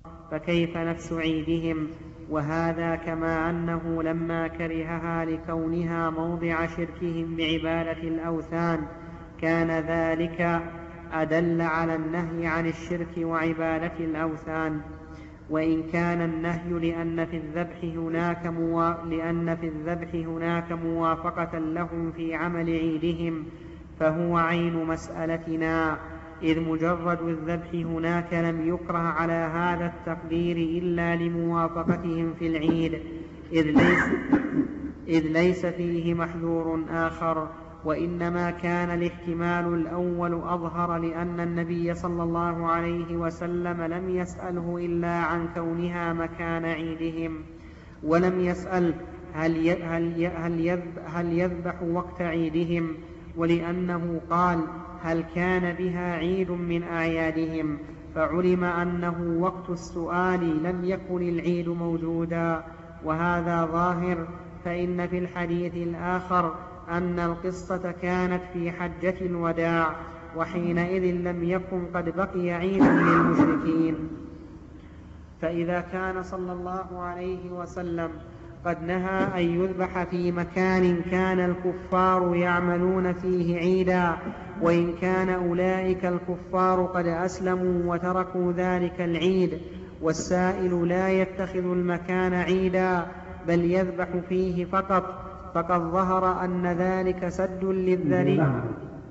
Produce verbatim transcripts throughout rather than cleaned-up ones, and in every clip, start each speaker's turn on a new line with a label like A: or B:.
A: فكيف نفس عيدهم؟ وهذا كما أنه لما كرهها لكونها موضع شركهم بعبادة الأوثان كان ذلك أدل على النهي عن الشرك وعبادة الأوثان. وإن كان النهي لأن في الذبح هناك, موا... لأن في الذبح هناك موافقة لهم في عمل عيدهم فهو عين مسألتنا، إذ مجرد الذبح هناك لم يكره على هذا التقدير إلا لموافقتهم في العيد، إذ ليس, إذ ليس فيه محذور آخر، وإنما كان الاحتمال الأول أظهر لأن النبي صلى الله عليه وسلم لم يسأله إلا عن كونها مكان عيدهم، ولم يسأل هل, هل, هل, هل يذبح وقت عيدهم، ولأنه قال هل كان بها عيد من أعيادهم، فعلم أنه وقت السؤال لم يكن العيد موجودا، وهذا ظاهر. فإن في الحديث الآخر أن القصة كانت في حجة الوداع، وحينئذ لم يكن قد بقي عيد للمشركين. فإذا كان صلى الله عليه وسلم قد نهى أن يذبح في مكان كان الكفار يعملون فيه عيدا، وإن كان أولئك الكفار قد أسلموا وتركوا ذلك العيد، والسائل لا يتخذ المكان عيدا بل يذبح فيه فقط، فقد ظهر أن ذلك سد للذريعة.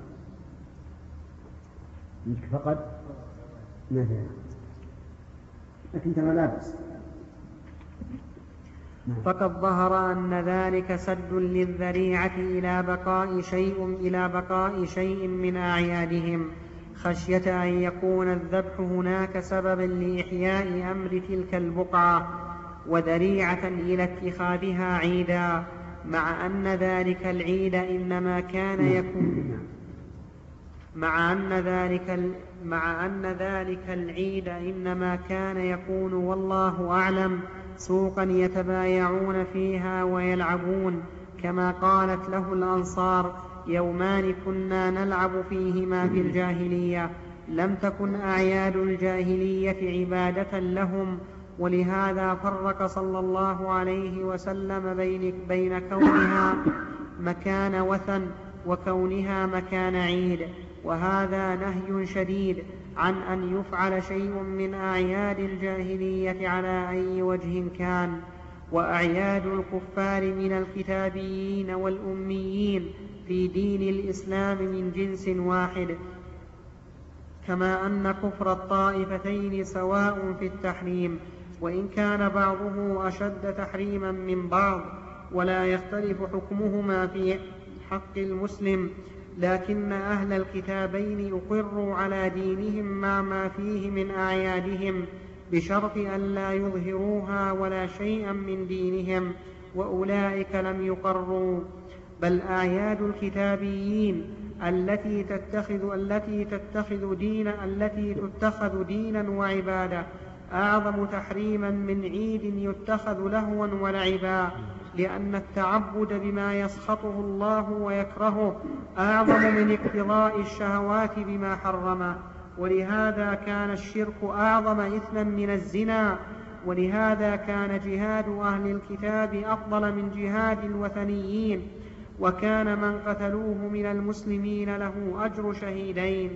B: فقط مثلا لكن ترى لا بأس.
A: فقد ظهر أن ذلك سد للذريعة إلى بقاء شيء إلى بقاء شيء من أعيادهم، خشية أن يكون الذبح هناك سببا لإحياء أمر تلك البقعة وذريعة إلى اتخاذها عيدا، مع أن ذلك العيد إنما كان يكون مع أن ذلك مع أن ذلك العيد إنما كان يكون والله أعلم سوقا يتبايعون فيها ويلعبون، كما قالت له الأنصار يومان كنا نلعب فيهما في الجاهلية، لم تكن أعياد الجاهلية عبادة لهم، ولهذا فرق صلى الله عليه وسلم بين, بين كونها مكان وثن وكونها مكان عيد، وهذا نهي شديد عن أن يفعل شيء من أعياد الجاهلية على أي وجه كان. وأعياد الكفار من الكتابيين والأميين في دين الإسلام من جنس واحد، كما أن كفر الطائفتين سواء في التحريم، وإن كان بعضه أشد تحريما من بعض، ولا يختلف حكمهما في حق المسلم، لكن أهل الكتابين يقروا على دينهم مع ما فيه من أعيادهم بشرط أن لا يظهروها ولا شيئا من دينهم، وأولئك لم يقروا. بل أعياد الكتابيين التي تتخذ التي تتخذ دين التي تتخذ دينا وعبادة أعظم تحريما من عيد يتخذ لهوا ولعبا، لأن التعبد بما يسخطه الله ويكرهه أعظم من اقتضاء الشهوات بما حرمه، ولهذا كان الشرك أعظم إثما من الزنا، ولهذا كان جهاد أهل الكتاب أفضل من جهاد الوثنيين، وكان من قتلوه من المسلمين له أجر شهيدين.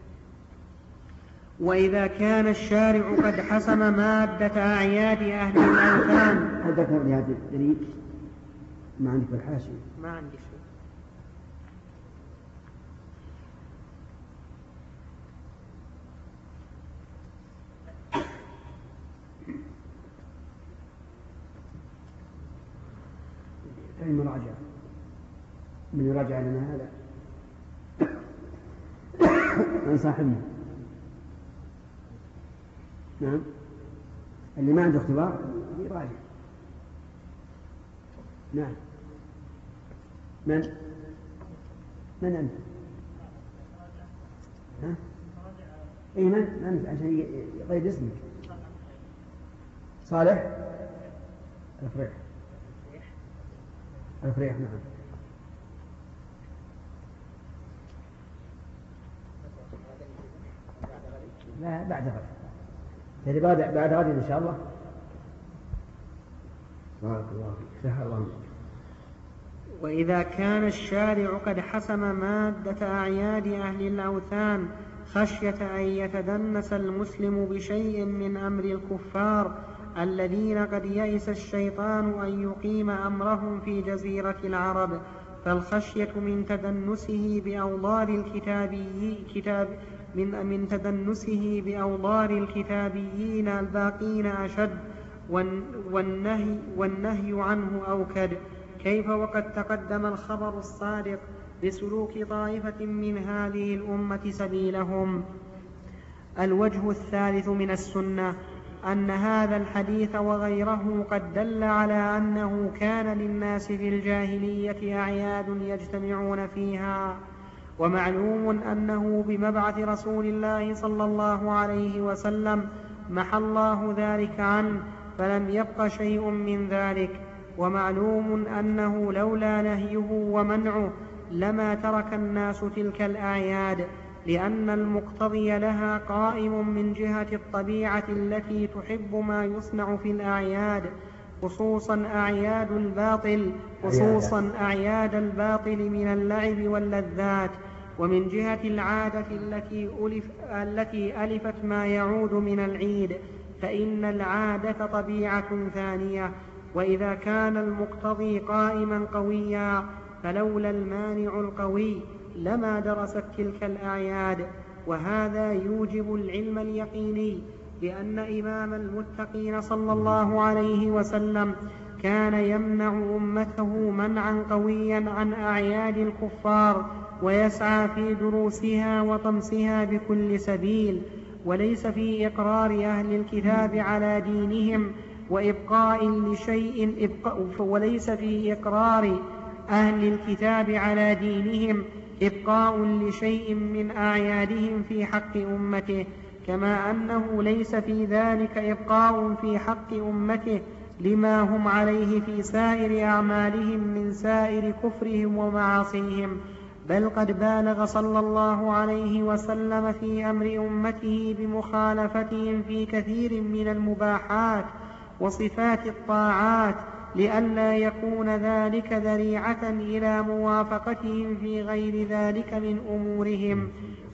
A: وإذا كان الشارع قد حسم مادة أعياد أهل الأوثان.
B: هل ذكر لهذا الدليل؟ ما عندك الحاشية؟
A: ما عندي شيء.
B: المراجعة من يراجع لنا هذا من صاحبنا. نعم، اللي ما عنده اختبار يراجع. نعم، من من أنت؟ ها؟ أي من أنت عشان يقيد اسمك. صالح الفريح. الفريح نعم. لا بعد غد يعني بعد بعد غد إن شاء الله. بارك الله فيك. سهل الله.
A: وإذا كان الشارع قد حسم مادة أعياد أهل الأوثان خشية أن يتدنس المسلم بشيء من أمر الكفار الذين قد يئس الشيطان أن يقيم أمرهم في جزيرة العرب، فالخشية من تدنسه بأوضار الكتابي كتاب من, من تدنسه بأوضار الكتابيين الباقين أشد، والنهي, والنهي عنه أوكد. كيف وقد تقدم الخبر الصادق بسلوك طائفة من هذه الأمة سبيلهم. الوجه الثالث من السنة أن هذا الحديث وغيره قد دل على أنه كان للناس في الجاهلية أعياد يجتمعون فيها، ومعلوم أنه بمبعث رسول الله صلى الله عليه وسلم محى الله ذلك عنه فلم يبق شيء من ذلك، ومعلوم أنه لولا نهيه ومنعه لما ترك الناس تلك الأعياد، لأن المقتضي لها قائم من جهة الطبيعة التي تحب ما يصنع في الأعياد، خصوصا أعياد الباطل خصوصا أعياد الباطل من اللعب واللذات، ومن جهة العادة التي ألف التي ألفت ما يعود من العيد، فإن العادة طبيعة ثانية. وإذا كان المقتضي قائما قويا فلولا المانع القوي لما درست تلك الأعياد. وهذا يوجب العلم اليقيني بأن إمام المتقين صلى الله عليه وسلم كان يمنع أمته منعا قويا عن أعياد الكفار، ويسعى في دروسها وطمسها بكل سبيل، وليس في إقرار أهل الكتاب على دينهم وإبقاء لشيء إبقاء وليس في إقرار أهل الكتاب على دينهم إبقاء لشيء من أعيادهم في حق أمته، كما أنه ليس في ذلك إبقاء في حق أمته لما هم عليه في سائر أعمالهم من سائر كفرهم ومعاصيهم، بل قد بالغ صلى الله عليه وسلم في أمر أمته بمخالفتهم في كثير من المباحات وصفات الطاعات، لئلا يكون ذلك ذريعة إلى موافقتهم في غير ذلك من أمورهم،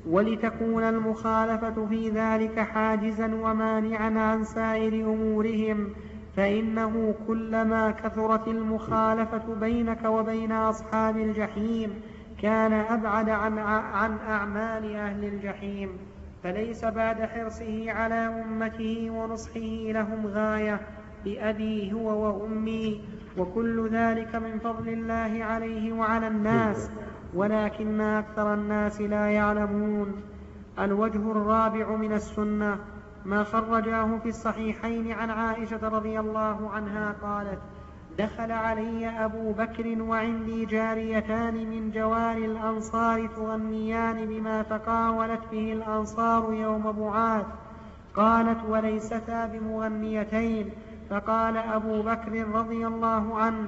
A: ولتكون المخالفة في ذلك حاجزا ومانعا عن سائر أمورهم، فإنه كلما كثرت المخالفة بينك وبين أصحاب الجحيم كان أبعد عن, عن أعمال أهل الجحيم، فليس بعد حرصه على أمته ونصحه لهم غاية بأبي هو وأمي، وكل ذلك من فضل الله عليه وعلى الناس، ولكن أكثر الناس لا يعلمون. الوجه الرابع من السنة ما خرجاه في الصحيحين عن عائشة رضي الله عنها قالت: دخل علي أبو بكر وعندي جاريتان من جوار الأنصار تغنيان بما تقاولت به الأنصار يوم بعاث. قالت: وليستا بمغنيتين. فقال أبو بكر رضي الله عنه: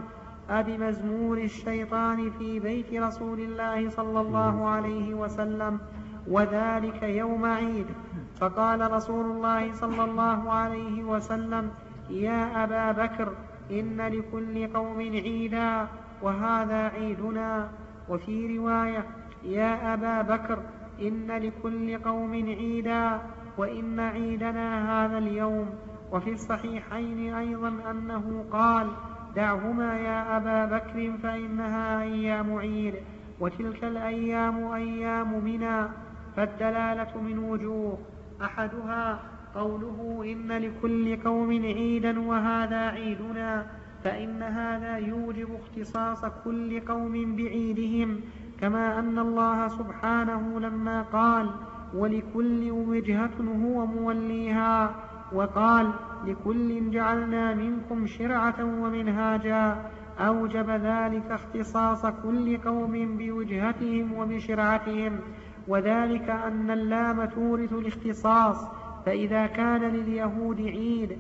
A: أبمزمور الشيطان في بيت رسول الله صلى الله عليه وسلم، وذلك يوم عيد. فقال رسول الله صلى الله عليه وسلم: يا أبا بكر، إن لكل قوم عيدا وهذا عيدنا. وفي رواية: يا أبا بكر، إن لكل قوم عيدا وإن عيدنا هذا اليوم. وفي الصحيحين أيضا أنه قال: دعهما يا أبا بكر فإنها أيام عيد، وتلك الأيام أيام منى. فالدلالة من وجوه: أحدها قوله إن لكل قوم عيدا وهذا عيدنا، فإن هذا يوجب اختصاص كل قوم بعيدهم، كما أن الله سبحانه لما قال: ولكل وجهة هو موليها، وقال: لكل جعلنا منكم شرعة ومنهاجا، أوجب ذلك اختصاص كل قوم بوجهتهم وبشرعتهم، وذلك أن اللام تورث الاختصاص، فإذا كان لليهود عيد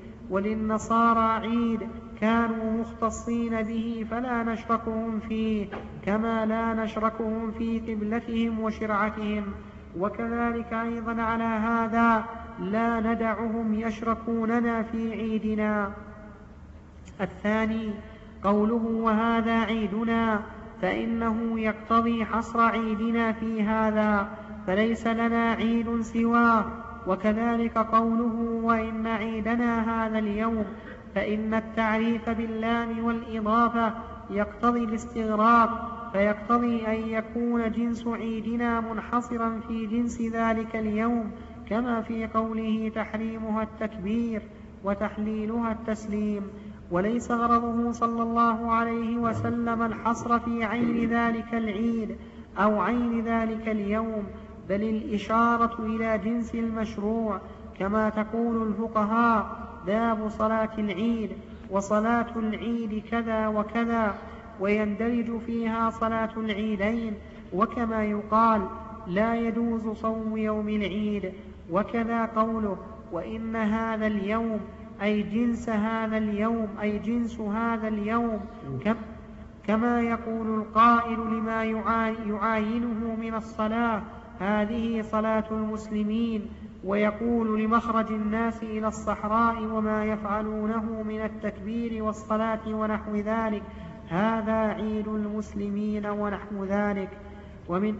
A: وللنصارى عيد كانوا مختصين به فلا نشركهم فيه، كما لا نشركهم في قبلتهم وشرعتهم. وكذلك أيضا على هذا لا ندعهم يشركوننا في عيدنا. الثاني قوله وهذا عيدنا، فإنه يقتضي حصر عيدنا في هذا، فليس لنا عيد سواه. وكذلك قوله وإن عيدنا هذا اليوم، فإن التعريف باللام والإضافة يقتضي الاستغراق، فيقتضي أن يكون جنس عيدنا منحصرا في جنس ذلك اليوم، كما في قوله تحريمها التكبير وتحليلها التسليم. وليس غرضه صلى الله عليه وسلم الحصر في عين ذلك العيد أو عين ذلك اليوم، بل الإشارة إلى جنس المشروع، كما تقول الفقهاء باب صلاة العيد، وصلاة العيد كذا وكذا، ويندرج فيها صلاة العيدين. وكما يقال لا يجوز صوم يوم العيد. وكذا قوله وإن هذا اليوم أي جنس هذا اليوم أي جنس هذا اليوم، كما يقول القائل لما يعاينه من الصلاة هذه صلاة المسلمين، ويقول لمخرج الناس إلى الصحراء وما يفعلونه من التكبير والصلاة ونحو ذلك هذا عيد المسلمين ونحو ذلك. ومن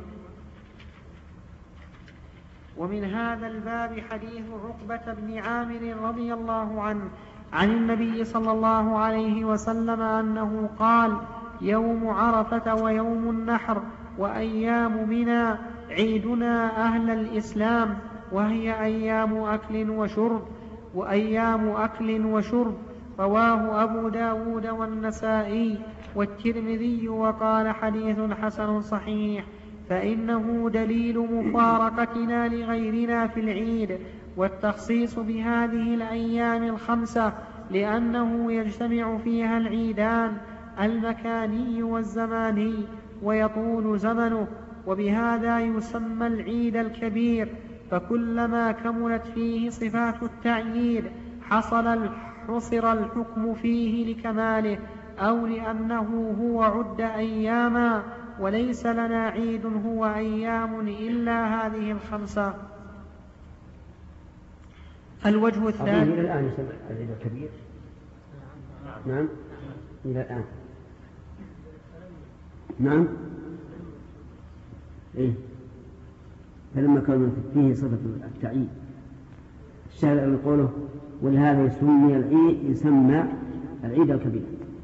A: ومن هذا الباب حديث عقبة بن عامر رضي الله عنه عن النبي صلى الله عليه وسلم أنه قال يوم عرفة ويوم النحر وأيام منى عيدنا أهل الإسلام، وهي أيام أكل وشرب وأيام أكل وشرب. رواه أبو داود والنسائي والترمذي وقال حديث حسن صحيح. فإنه دليل مفارقتنا لغيرنا في العيد والتخصيص بهذه الأيام الخمسة، لأنه يجتمع فيها العيدان المكاني والزماني ويطول زمنه، وبهذا يسمى العيد الكبير. فكلما كملت فيه صفات التعييد حصل حصر الحكم فيه لكماله، أو لأنه هو عد أياما، وليس لنا عيد هو أيام إلا هذه الخمسة. الوجه الثاني
B: إلى الآن يسمى العيد الكبير. نعم إلى الآن. نعم إيه فلما كان فيه صفة التعيين الشاهد أن قوله ولهذا يسمى العيد يسمى العيد الكبير،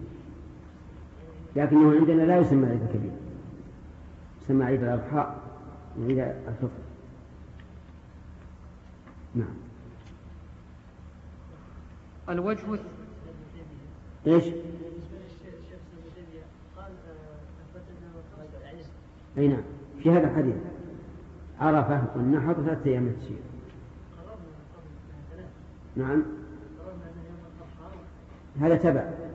B: لكنه عندنا لا يسمى العيد الكبير، يسمى عيد الأضحى وعيد الفطر. نعم.
A: الوجه
B: ايش؟ اي نعم في هذا الحديث عرفة والنحر ثلاثة أيام التشريق. نعم هذا تبع